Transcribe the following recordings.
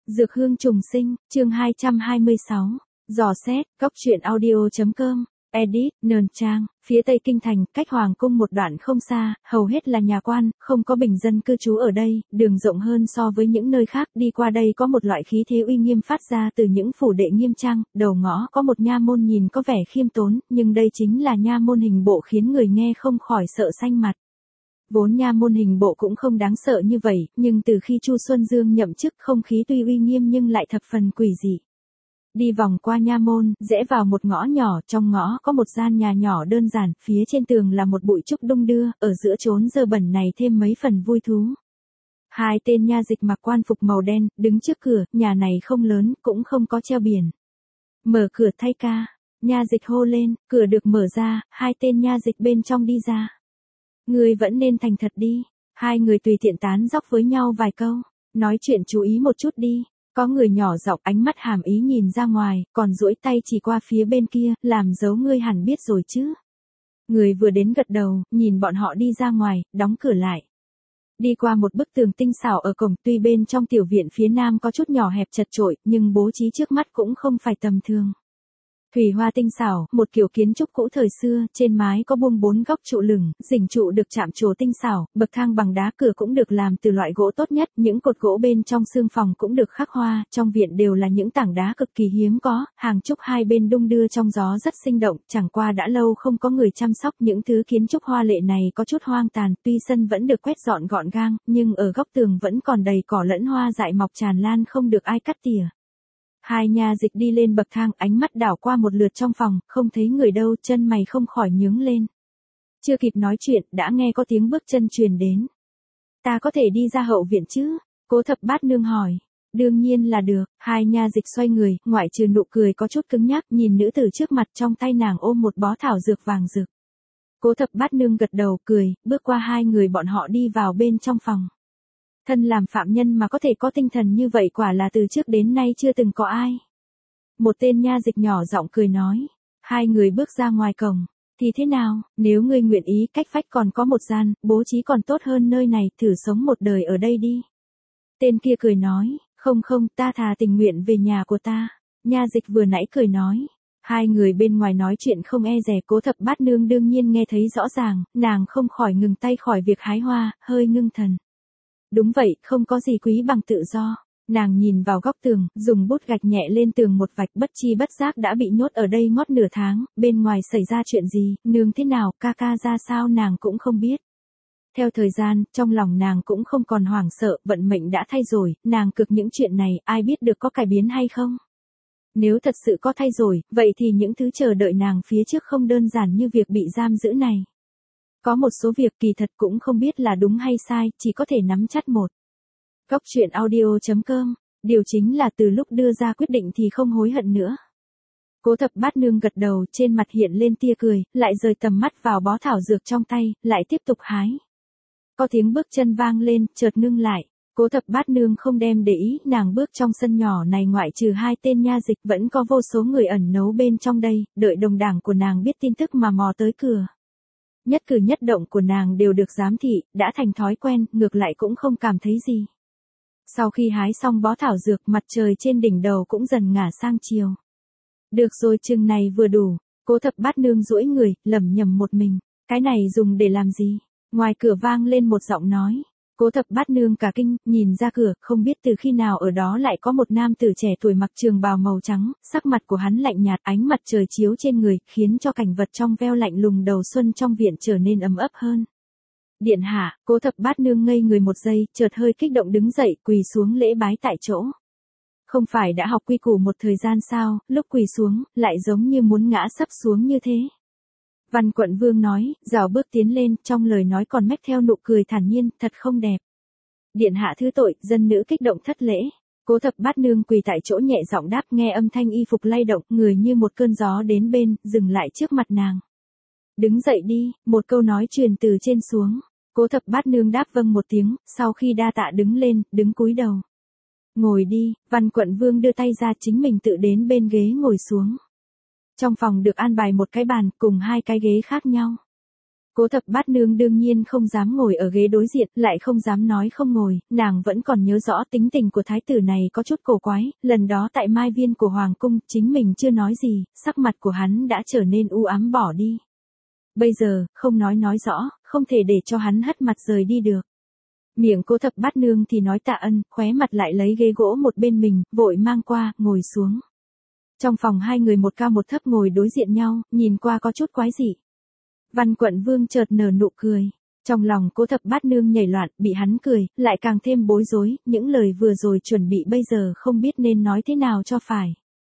Dược hương trùng sinh, chương 226. Dò xét, góc truyện audio.com, edit, Nơn Trang, phía tây kinh thành, cách hoàng cung một đoạn không xa, hầu hết là nhà quan, không có bình dân cư trú ở đây, đường rộng hơn so với những nơi khác, đi qua đây có một loại khí thế uy nghiêm phát ra từ những phủ đệ nghiêm trang, đầu ngõ có một nha môn nhìn có vẻ khiêm tốn, nhưng đây chính là nha môn hình bộ khiến người nghe không khỏi sợ xanh mặt. Vốn nha môn hình bộ cũng không đáng sợ như vậy, nhưng từ khi Chu Xuân Dương nhậm chức không khí tuy uy nghiêm nhưng lại thập phần quỷ dị. Đi vòng qua nha môn, rẽ vào một ngõ nhỏ, trong ngõ có một gian nhà nhỏ đơn giản, phía trên tường là một bụi trúc đung đưa, ở giữa chốn dơ bẩn này thêm mấy phần vui thú. Hai tên nha dịch mặc quan phục màu đen, đứng trước cửa, nhà này không lớn, cũng không có treo biển. Mở cửa thay ca, nha dịch hô lên, cửa được mở ra, hai tên nha dịch bên trong đi ra. Người vẫn nên thành thật đi. Hai người tùy tiện tán dóc với nhau vài câu. Nói chuyện chú ý một chút đi. Có người nhỏ giọng ánh mắt hàm ý nhìn ra ngoài, còn duỗi tay chỉ qua phía bên kia, làm dấu ngươi hẳn biết rồi chứ. Người vừa đến gật đầu, nhìn bọn họ đi ra ngoài, đóng cửa lại. Đi qua một bức tường tinh xảo ở cổng, tuy bên trong tiểu viện phía nam có chút nhỏ hẹp chật chội, nhưng bố trí trước mắt cũng không phải tầm thường. Thủy hoa tinh xảo, một kiểu kiến trúc cũ thời xưa, trên mái có buông 4 góc trụ lửng, rỉnh trụ được chạm trổ tinh xảo, bậc thang bằng đá, cửa cũng được làm từ loại gỗ tốt nhất, những cột gỗ bên trong xương phòng cũng được khắc hoa, trong viện đều là những tảng đá cực kỳ hiếm có, hàng trúc hai bên đung đưa trong gió rất sinh động, chẳng qua đã lâu không có người chăm sóc, những thứ kiến trúc hoa lệ này có chút hoang tàn, tuy sân vẫn được quét dọn gọn gàng, nhưng ở góc tường vẫn còn đầy cỏ lẫn hoa dại mọc tràn lan không được ai cắt tỉa. Hai nha dịch đi lên bậc thang, ánh mắt đảo qua một lượt trong phòng, không thấy người đâu, chân mày không khỏi nhướng lên. Chưa kịp nói chuyện, đã nghe có tiếng bước chân truyền đến. Ta có thể đi ra hậu viện chứ? Cố Thập Bát Nương hỏi. Đương nhiên là được. Hai nha dịch xoay người, ngoại trừ nụ cười có chút cứng nhắc, nhìn nữ tử trước mặt, trong tay nàng ôm một bó thảo dược vàng rực. Cố Thập Bát Nương gật đầu, cười, bước qua hai người bọn họ đi vào bên trong phòng. Thân làm phạm nhân mà có thể có tinh thần như vậy quả là từ trước đến nay chưa từng có ai. Một tên nha dịch nhỏ giọng cười nói. Hai người bước ra ngoài cổng. Thì thế nào, nếu ngươi nguyện ý, cách vách còn có một gian, bố trí còn tốt hơn nơi này, thử sống một đời ở đây đi. Tên kia cười nói, không, ta thà tình nguyện về nhà của ta. Nha dịch vừa nãy cười nói. Hai người bên ngoài nói chuyện không e dè, Cố Thập Bát Nương đương nhiên nghe thấy rõ ràng, nàng không khỏi ngừng tay khỏi việc hái hoa, hơi ngưng thần. Đúng vậy, không có gì quý bằng tự do. Nàng nhìn vào góc tường, dùng bút gạch nhẹ lên tường một vạch, bất chi bất giác đã bị nhốt ở đây ngót nửa tháng, bên ngoài xảy ra chuyện gì, nương thế nào, ca ca ra sao nàng cũng không biết. Theo thời gian, trong lòng nàng cũng không còn hoảng sợ, vận mệnh đã thay rồi, nàng cực những chuyện này, ai biết được có cải biến hay không. Nếu thật sự có thay rồi, vậy thì những thứ chờ đợi nàng phía trước không đơn giản như việc bị giam giữ này. Có một số việc kỳ thật cũng không biết là đúng hay sai, chỉ có thể nắm chắc một. Góc truyện audio.com, điều chính là từ lúc đưa ra quyết định thì không hối hận nữa. Cố Thập Bát Nương gật đầu, trên mặt hiện lên tia cười, lại rời tầm mắt vào bó thảo dược trong tay, lại tiếp tục hái. Có tiếng bước chân vang lên, chợt ngưng lại. Cố Thập Bát Nương không đem để ý, nàng bước trong sân nhỏ này ngoại trừ hai tên nha dịch vẫn có vô số người ẩn nấu bên trong đây, đợi đồng đảng của nàng biết tin tức mà mò tới cửa. Nhất cử nhất động của nàng đều được giám thị, đã thành thói quen, ngược lại cũng không cảm thấy gì. Sau khi hái xong bó thảo dược, mặt trời trên đỉnh đầu cũng dần ngả sang chiều. Được rồi, chừng này vừa đủ. Cố Thập Bát Nương duỗi người, lẩm nhẩm một mình. Cái này dùng để làm gì? Ngoài cửa vang lên một giọng nói. Cố Thập Bát Nương cả kinh, nhìn ra cửa, không biết từ khi nào ở đó lại có một nam tử trẻ tuổi mặc trường bào màu trắng, sắc mặt của hắn lạnh nhạt, ánh mặt trời chiếu trên người, khiến cho cảnh vật trong veo lạnh lùng đầu xuân trong viện trở nên ấm ấp hơn. Điện hạ, Cố Thập Bát Nương ngây người một giây, chợt hơi kích động đứng dậy, quỳ xuống lễ bái tại chỗ. Không phải đã học quy củ một thời gian sao, lúc quỳ xuống, lại giống như muốn ngã sấp xuống như thế. Văn Quận Vương nói, rảo bước tiến lên, trong lời nói còn mách theo nụ cười thản nhiên, thật không đẹp. Điện hạ thứ tội, dân nữ kích động thất lễ. Cố Thập Bát Nương quỳ tại chỗ nhẹ giọng đáp, nghe âm thanh y phục lay động, người như một cơn gió đến bên, dừng lại trước mặt nàng. Đứng dậy đi, một câu nói truyền từ trên xuống. Cố Thập Bát Nương đáp vâng một tiếng, sau khi đa tạ đứng lên, đứng cúi đầu. Ngồi đi, Văn Quận Vương đưa tay ra, chính mình tự đến bên ghế ngồi xuống. Trong phòng được an bài một cái bàn, cùng hai cái ghế khác nhau. Cố Thập Bát Nương đương nhiên không dám ngồi ở ghế đối diện, lại không dám nói không ngồi, nàng vẫn còn nhớ rõ tính tình của thái tử này có chút cổ quái, lần đó tại Mai Viên của Hoàng cung, chính mình chưa nói gì, sắc mặt của hắn đã trở nên u ám bỏ đi. Bây giờ, không nói rõ, không thể để cho hắn hất mặt rời đi được. Miệng Cố Thập Bát Nương thì nói tạ ân, khóe mặt lại lấy ghế gỗ một bên mình, vội mang qua, ngồi xuống. Trong phòng hai người một cao một thấp ngồi đối diện nhau, nhìn qua có chút quái dị. Văn Quận Vương chợt nở nụ cười. Trong lòng Cố Thập Bát Nương nhảy loạn, bị hắn cười, lại càng thêm bối rối, những lời vừa rồi chuẩn bị bây giờ không biết nên nói thế nào cho phải.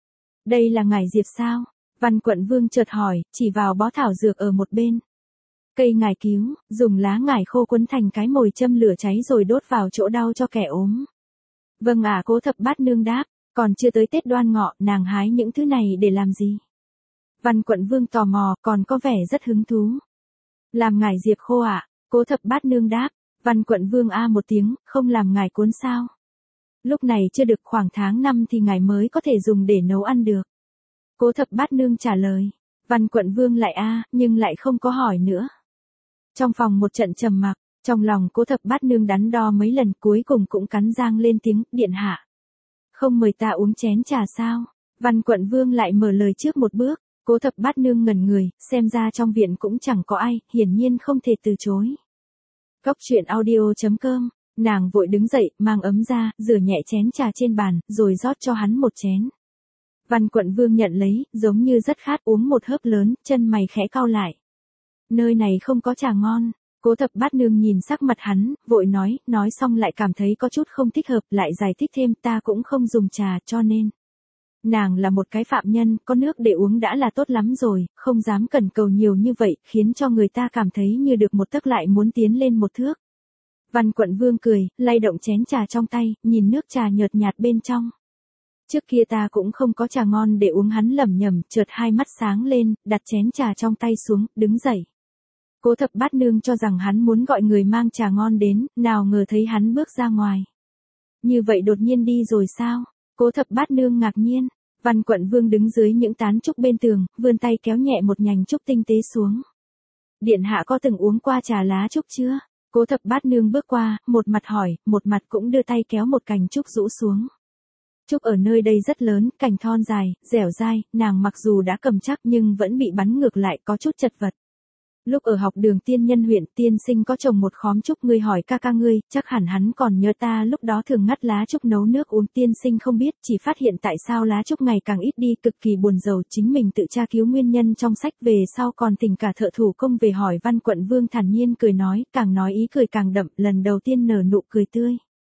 Đây là ngải diệp sao? Văn Quận Vương chợt hỏi, chỉ vào bó thảo dược ở một bên. Cây ngải cứu, dùng lá ngải khô quấn thành cái mồi châm lửa cháy rồi đốt vào chỗ đau cho kẻ ốm. Vâng ạ, Cố Thập Bát Nương đáp, còn chưa tới Tết Đoan Ngọ, nàng hái những thứ này để làm gì? Văn Quận Vương tò mò, còn có vẻ rất hứng thú. Làm ngải diệp khô ạ? Cố Thập Bát Nương đáp. Văn Quận Vương a một tiếng, không làm ngải cuốn sao? Lúc này chưa được khoảng tháng 5 thì ngải mới có thể dùng để nấu ăn được. Cố Thập Bát Nương trả lời. Văn Quận Vương lại nhưng lại không có hỏi nữa. Trong phòng một trận trầm mặc, trong lòng Cố Thập Bát Nương đắn đo mấy lần, cuối cùng cũng cắn răng lên tiếng, điện hạ. Không mời ta uống chén trà sao? Văn Quận Vương lại mở lời trước một bước. Cố Thập Bát Nương ngẩn người, xem ra trong viện cũng chẳng có ai, hiển nhiên không thể từ chối. Cóc truyện audio.com, nàng vội đứng dậy, mang ấm ra, rửa nhẹ chén trà trên bàn, rồi rót cho hắn một chén. Văn Quận Vương nhận lấy, giống như rất khát, uống một hớp lớn, chân mày khẽ cau lại. Nơi này không có trà ngon. Cố Thập Bát Nương nhìn sắc mặt hắn, vội nói xong lại cảm thấy có chút không thích hợp, lại giải thích thêm, ta cũng không dùng trà, cho nên. Nàng là một cái phạm nhân, có nước để uống đã là tốt lắm rồi, không dám cần cầu nhiều như vậy, khiến cho người ta cảm thấy như được một tấc lại muốn tiến lên một thước. Văn Quận Vương cười, lay động chén trà trong tay, nhìn nước trà nhợt nhạt bên trong. Trước kia ta cũng không có trà ngon để uống, hắn lẩm nhẩm, chợt hai mắt sáng lên, đặt chén trà trong tay xuống, đứng dậy. Cố Thập Bát Nương cho rằng hắn muốn gọi người mang trà ngon đến, nào ngờ thấy hắn bước ra ngoài. Như vậy đột nhiên đi rồi sao? Cố Thập Bát Nương ngạc nhiên. Văn Quận Vương đứng dưới những tán trúc bên tường, vươn tay kéo nhẹ một nhành trúc tinh tế xuống. Điện hạ có từng uống qua trà lá trúc chưa? Cố Thập Bát Nương bước qua, một mặt hỏi, một mặt cũng đưa tay kéo một cành trúc rũ xuống. Trúc ở nơi đây rất lớn, cành thon dài, dẻo dai, nàng mặc dù đã cầm chắc nhưng vẫn bị bắn ngược lại, có chút chật vật. Lúc ở học đường Tiên Nhân huyện, tiên sinh có trồng một khóm trúc, ngươi hỏi ca ca ngươi, chắc hẳn hắn còn nhớ ta lúc đó thường ngắt lá trúc nấu nước uống, tiên sinh không biết, chỉ phát hiện tại sao lá trúc ngày càng ít đi, cực kỳ buồn rầu, chính mình tự tra cứu nguyên nhân trong sách, về sau còn tình cả thợ thủ công về hỏi. Văn Quận Vương thản nhiên cười nói ý cười càng đậm, lần đầu tiên nở nụ cười tươi.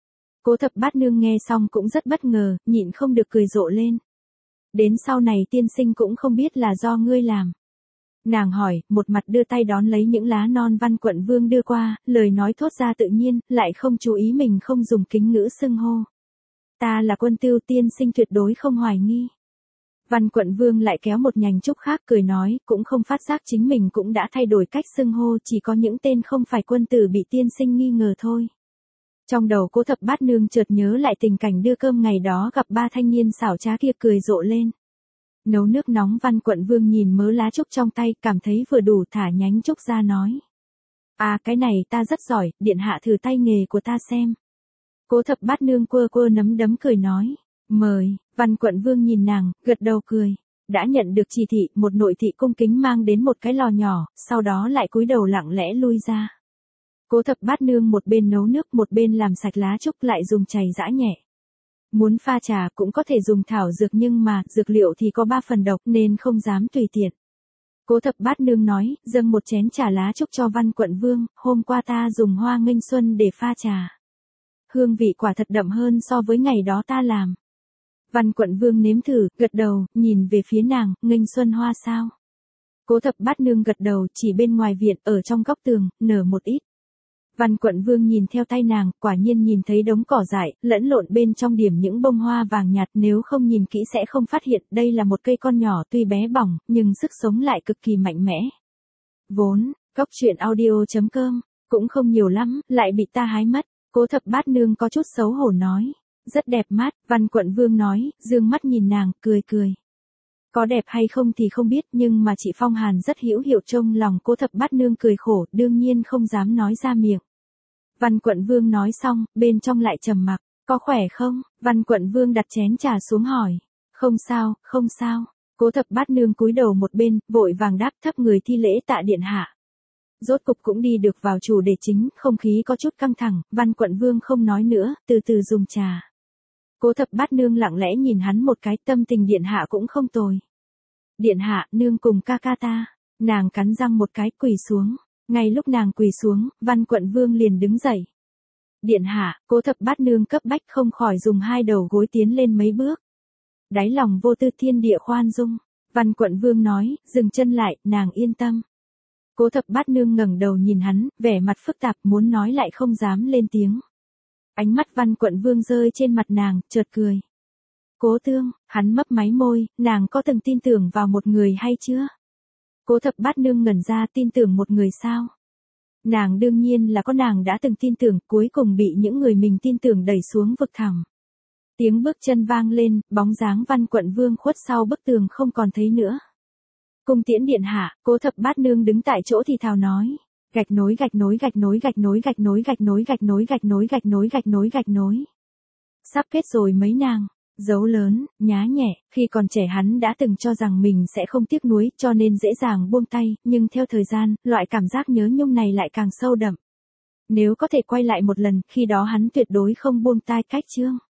Cố Thập Bát Nương nghe xong cũng rất bất ngờ, nhịn không được cười rộ lên. Đến sau này tiên sinh cũng không biết là do ngươi làm. Nàng hỏi, một mặt đưa tay đón lấy những lá non Văn Quận Vương đưa qua, lời nói thốt ra tự nhiên, lại không chú ý mình không dùng kính ngữ xưng hô. Ta là Quân Tưu, tiên sinh tuyệt đối không hoài nghi. Văn Quận Vương lại kéo một nhành trúc khác cười nói, cũng không phát giác chính mình cũng đã thay đổi cách xưng hô, chỉ có những tên không phải quân tử bị tiên sinh nghi ngờ thôi. Trong đầu Cố Thập Bát Nương chợt nhớ lại tình cảnh đưa cơm ngày đó gặp ba thanh niên xảo trá kia, cười rộ lên. Nấu nước nóng. Văn Quận Vương nhìn mớ lá trúc trong tay, cảm thấy vừa đủ, thả nhánh trúc ra nói. Cái này ta rất giỏi, điện hạ thử tay nghề của ta xem. Cố Thập Bát Nương quơ nấm đấm cười nói. Mời. Văn Quận Vương nhìn nàng, gật đầu cười. Đã nhận được chỉ thị, một nội thị cung kính mang đến một cái lò nhỏ, sau đó lại cúi đầu lặng lẽ lui ra. Cố Thập Bát Nương một bên nấu nước một bên làm sạch lá trúc, lại dùng chày giã nhẹ. Muốn pha trà cũng có thể dùng thảo dược, nhưng mà dược liệu thì có 3 phần độc nên không dám tùy tiện. Cố Thập Bát Nương nói, dâng một chén trà lá trúc cho Văn Quận Vương, hôm qua ta dùng hoa nghênh xuân để pha trà. Hương vị quả thật đậm hơn so với ngày đó ta làm. Văn Quận Vương nếm thử, gật đầu, nhìn về phía nàng, nghênh xuân hoa sao? Cố Thập Bát Nương gật đầu, chỉ bên ngoài viện, ở trong góc tường, nở một ít. Văn Quận Vương nhìn theo tay nàng, quả nhiên nhìn thấy đống cỏ dại, lẫn lộn bên trong điểm những bông hoa vàng nhạt, nếu không nhìn kỹ sẽ không phát hiện, đây là một cây con nhỏ tuy bé bỏng, nhưng sức sống lại cực kỳ mạnh mẽ. Vốn, cóc truyện audio.com, cũng không nhiều lắm, lại bị ta hái mất. Cố Thập Bát Nương có chút xấu hổ nói. Rất đẹp mắt. Văn Quận Vương nói, dương mắt nhìn nàng, cười. Có đẹp hay không thì không biết, nhưng mà chị Phong Hàn rất hữu hiệu trong lòng Cố Thập Bát Nương cười khổ, đương nhiên không dám nói ra miệng. Văn Quận Vương nói xong, bên trong lại trầm mặc, có khỏe không? Văn Quận Vương đặt chén trà xuống hỏi. Không sao, không sao. Cố Thập Bát Nương cúi đầu một bên, vội vàng đáp thấp người thi lễ tạ điện hạ. Rốt cục cũng đi được vào chủ đề chính, không khí có chút căng thẳng, Văn Quận Vương không nói nữa, từ từ dùng trà. Cố Thập Bát Nương lặng lẽ nhìn hắn một cái, tâm tình điện hạ cũng không tồi. Điện hạ, nương cùng ca ca ta. Nàng cắn răng một cái, quỳ xuống. Ngay lúc nàng quỳ xuống, Văn Quận Vương liền đứng dậy. Điện hạ, Cố Thập Bát Nương cấp bách không khỏi dùng hai đầu gối tiến lên mấy bước. Đáy lòng vô tư thiên địa khoan dung. Văn Quận Vương nói, dừng chân lại, nàng yên tâm. Cố Thập Bát Nương ngẩng đầu nhìn hắn, vẻ mặt phức tạp muốn nói lại không dám lên tiếng. Ánh mắt Văn Quận Vương rơi trên mặt nàng, chợt cười. Cố tương, hắn mấp máy môi, nàng có từng tin tưởng vào một người hay chưa? Cố Thập Bát Nương ngẩn ra, tin tưởng một người sao? Nàng đương nhiên là có, nàng đã từng tin tưởng, cuối cùng bị những người mình tin tưởng đẩy xuống vực thẳm. Tiếng bước chân vang lên, bóng dáng Văn Quận Vương khuất sau bức tường không còn thấy nữa. Cung tiễn điện hạ, Cố Thập Bát Nương đứng tại chỗ thì thào nói. Gạch nối gạch nối gạch nối gạch nối gạch nối gạch nối gạch nối gạch nối gạch nối gạch nối gạch nối. Sắp kết rồi mấy nàng. Dấu lớn, nhá nhẹ, khi còn trẻ hắn đã từng cho rằng mình sẽ không tiếc nuối cho nên dễ dàng buông tay, nhưng theo thời gian, loại cảm giác nhớ nhung này lại càng sâu đậm. Nếu có thể quay lại một lần, khi đó hắn tuyệt đối không buông tay cách chương.